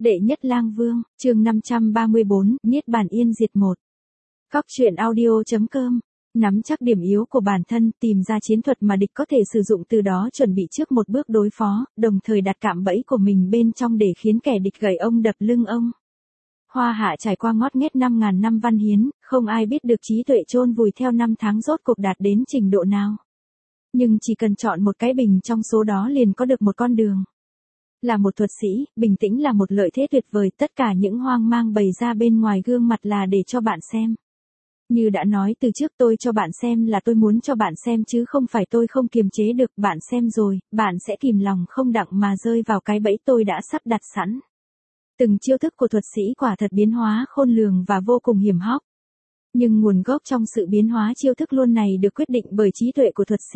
Đệ nhất lang vương, chương 534, Niết bàn yên diệt một. Cóc truyện audio.com. Nắm chắc điểm yếu của bản thân, tìm ra chiến thuật mà địch có thể sử dụng, từ đó chuẩn bị trước một bước đối phó, đồng thời đặt cạm bẫy của mình bên trong để khiến kẻ địch gậy ông đập lưng ông. Hoa Hạ trải qua ngót nghét 5.000 năm văn hiến, không ai biết được trí tuệ chôn vùi theo năm tháng rốt cuộc đạt đến trình độ nào. Nhưng chỉ cần chọn một cái bình trong số đó liền có được một con đường. Là một thuật sĩ, bình tĩnh là một lợi thế tuyệt vời, tất cả những hoang mang bày ra bên ngoài gương mặt là để cho bạn xem. Như đã nói từ trước, tôi cho bạn xem là tôi muốn cho bạn xem chứ không phải tôi không kiềm chế được, bạn xem rồi, bạn sẽ kìm lòng không đặng mà rơi vào cái bẫy tôi đã sắp đặt sẵn. Từng chiêu thức của thuật sĩ quả thật biến hóa khôn lường và vô cùng hiểm hóc. Nhưng nguồn gốc trong sự biến hóa chiêu thức luôn này được quyết định bởi trí tuệ của thuật sĩ.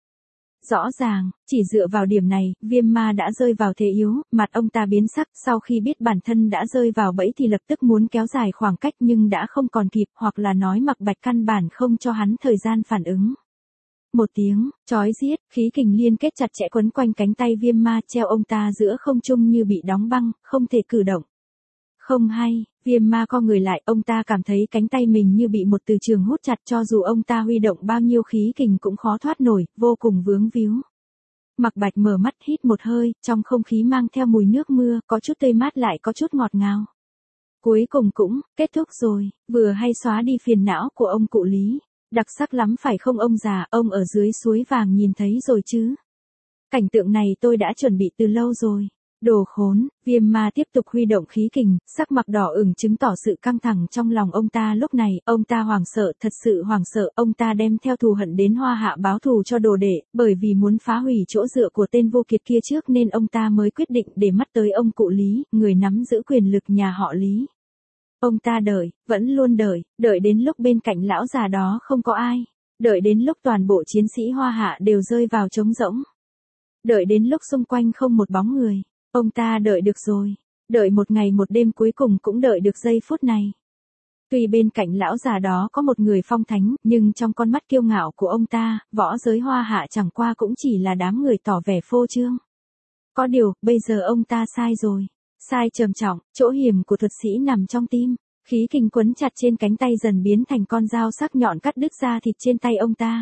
Rõ ràng, chỉ dựa vào điểm này, Viêm Ma đã rơi vào thế yếu, mặt ông ta biến sắc, sau khi biết bản thân đã rơi vào bẫy thì lập tức muốn kéo dài khoảng cách nhưng đã không còn kịp, hoặc là nói Mạc Bạch căn bản không cho hắn thời gian phản ứng. Một tiếng, chói giết, khí kình liên kết chặt chẽ quấn quanh cánh tay Viêm Ma, treo ông ta giữa không trung như bị đóng băng, không thể cử động. Không hay, Viêm Ma co người lại, ông ta cảm thấy cánh tay mình như bị một từ trường hút chặt, cho dù ông ta huy động bao nhiêu khí kình cũng khó thoát nổi, vô cùng vướng víu. Mạc Bạch mở mắt hít một hơi, trong không khí mang theo mùi nước mưa, có chút tươi mát lại có chút ngọt ngào. Cuối cùng cũng, kết thúc rồi, vừa hay xóa đi phiền não của ông cụ Lý. Đặc sắc lắm phải không ông già, ông ở dưới suối vàng nhìn thấy rồi chứ? Cảnh tượng này tôi đã chuẩn bị từ lâu rồi. Đồ khốn, Viêm Ma tiếp tục huy động khí kình, sắc mặt đỏ ửng chứng tỏ sự căng thẳng trong lòng ông ta lúc này, ông ta hoảng sợ, thật sự hoảng sợ, ông ta đem theo thù hận đến Hoa Hạ báo thù cho đồ đệ, bởi vì muốn phá hủy chỗ dựa của tên vô kiệt kia trước nên ông ta mới quyết định để mắt tới ông cụ Lý, người nắm giữ quyền lực nhà họ Lý. Ông ta đợi, vẫn luôn đợi đến lúc bên cạnh lão già đó không có ai, đợi đến lúc toàn bộ chiến sĩ Hoa Hạ đều rơi vào trống rỗng, đợi đến lúc xung quanh không một bóng người. Ông ta đợi được rồi, đợi một ngày một đêm, cuối cùng cũng đợi được giây phút này. Tuy bên cạnh lão già đó có một người phong thánh, nhưng trong con mắt kiêu ngạo của ông ta, võ giới Hoa Hạ chẳng qua cũng chỉ là đám người tỏ vẻ phô trương. Có điều, bây giờ ông ta sai rồi. Sai trầm trọng, chỗ hiểm của thuật sĩ nằm trong tim. Khí kình quấn chặt trên cánh tay dần biến thành con dao sắc nhọn cắt đứt da thịt trên tay ông ta.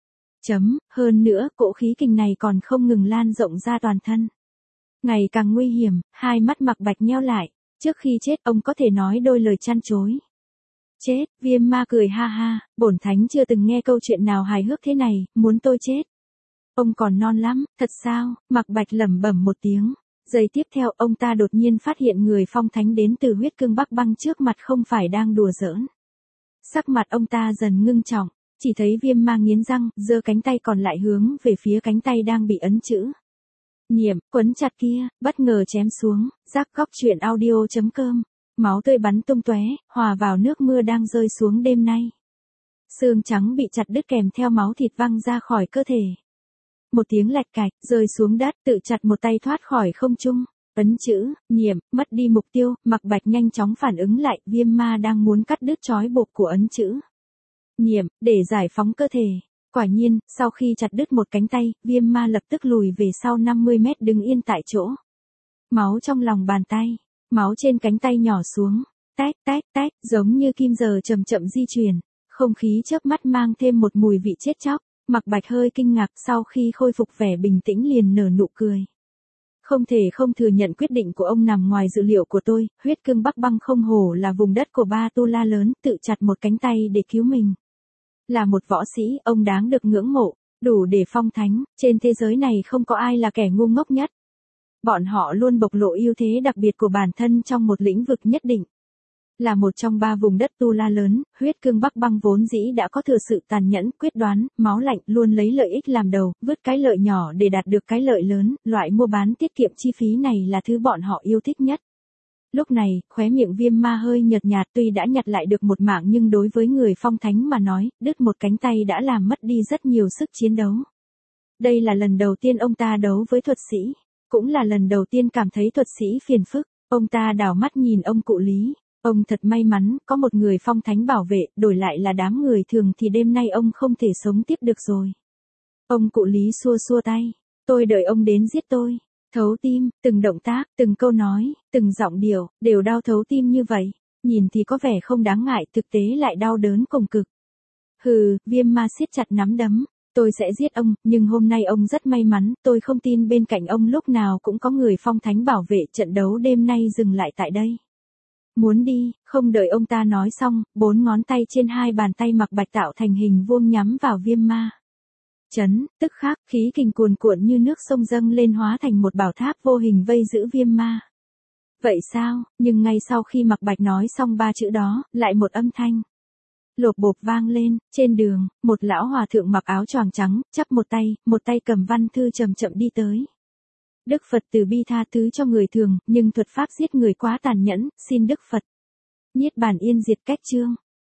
Hơn nữa, cỗ khí kình này còn không ngừng lan rộng ra toàn thân. Ngày càng nguy hiểm, hai mắt Mạc Bạch nheo lại. Trước khi chết, ông có thể nói đôi lời chăn chối. Chết, Viêm Ma cười ha ha, bổn thánh chưa từng nghe câu chuyện nào hài hước thế này, muốn tôi chết. Ông còn non lắm, thật sao? Mạc Bạch lẩm bẩm một tiếng. Giây tiếp theo, ông ta đột nhiên phát hiện người phong thánh đến từ huyết cương Bắc Băng trước mặt không phải đang đùa giỡn. Sắc mặt ông ta dần ngưng trọng, chỉ thấy Viêm Ma nghiến răng, giơ cánh tay còn lại hướng về phía cánh tay đang bị ấn chữ Niệm, quấn chặt kia, bất ngờ chém xuống, rắc góc truyện audio.com. Máu tươi bắn tung tóe, hòa vào nước mưa đang rơi xuống đêm nay. Xương trắng bị chặt đứt kèm theo máu thịt văng ra khỏi cơ thể. Một tiếng lạch cạch, rơi xuống đất, tự chặt một tay thoát khỏi không trung. Ấn chữ Niệm, mất đi mục tiêu, Mạc Bạch nhanh chóng phản ứng lại, Viêm Ma đang muốn cắt đứt trói buộc của ấn chữ Niệm, để giải phóng cơ thể. Quả nhiên, sau khi chặt đứt một cánh tay, Viêm Ma lập tức lùi về sau 50 mét đứng yên tại chỗ. Máu trong lòng bàn tay, máu trên cánh tay nhỏ xuống, tách tách tách, giống như kim giờ chậm chậm di chuyển. Không khí chớp mắt mang thêm một mùi vị chết chóc. Mạc Bạch hơi kinh ngạc, sau khi khôi phục vẻ bình tĩnh liền nở nụ cười. Không thể không thừa nhận quyết định của ông nằm ngoài dự liệu của tôi, huyết cương Bắc Băng không hổ là vùng đất của Ba Tu La lớn, tự chặt một cánh tay để cứu mình. Là một võ sĩ, ông đáng được ngưỡng mộ, đủ để phong thánh, trên thế giới này không có ai là kẻ ngu ngốc nhất. Bọn họ luôn bộc lộ ưu thế đặc biệt của bản thân trong một lĩnh vực nhất định. Là một trong ba vùng đất Tu La lớn, huyết cương Bắc Băng vốn dĩ đã có thừa sự tàn nhẫn, quyết đoán, máu lạnh, luôn lấy lợi ích làm đầu, vứt cái lợi nhỏ để đạt được cái lợi lớn, loại mua bán tiết kiệm chi phí này là thứ bọn họ yêu thích nhất. Lúc này, khóe miệng Viêm Ma hơi nhợt nhạt, tuy đã nhặt lại được một mạng nhưng đối với người phong thánh mà nói, đứt một cánh tay đã làm mất đi rất nhiều sức chiến đấu. Đây là lần đầu tiên ông ta đấu với thuật sĩ, cũng là lần đầu tiên cảm thấy thuật sĩ phiền phức. Ông ta đảo mắt nhìn ông cụ Lý. Ông thật may mắn, có một người phong thánh bảo vệ, đổi lại là đám người thường thì đêm nay ông không thể sống tiếp được rồi. Ông cụ Lý xua xua tay. Tôi đợi ông đến giết tôi. Thấu tim, từng động tác, từng câu nói, từng giọng điệu, đều đau thấu tim như vậy. Nhìn thì có vẻ không đáng ngại, thực tế lại đau đớn cùng cực. Hừ, Viêm Ma siết chặt nắm đấm. Tôi sẽ giết ông, nhưng hôm nay ông rất may mắn, tôi không tin bên cạnh ông lúc nào cũng có người phong thánh bảo vệ, trận đấu đêm nay dừng lại tại đây. Muốn đi, không đợi ông ta nói xong, 4 ngón tay trên 2 bàn tay Mạc Bạch tạo thành hình vuông nhắm vào Viêm Ma. Chấn, tức khắc, khí kình cuồn cuộn như nước sông dâng lên hóa thành một bảo tháp vô hình vây giữ Viêm Ma. Vậy sao, nhưng ngay sau khi Mạc Bạch nói xong 3 chữ đó, lại một âm thanh lộp bộp vang lên, trên đường, một lão hòa thượng mặc áo choàng trắng, chắp một tay cầm văn thư chậm chậm đi tới. Đức Phật từ bi tha thứ cho người thường, nhưng thuật pháp giết người quá tàn nhẫn, xin Đức Phật. Niết bàn yên diệt cách chương.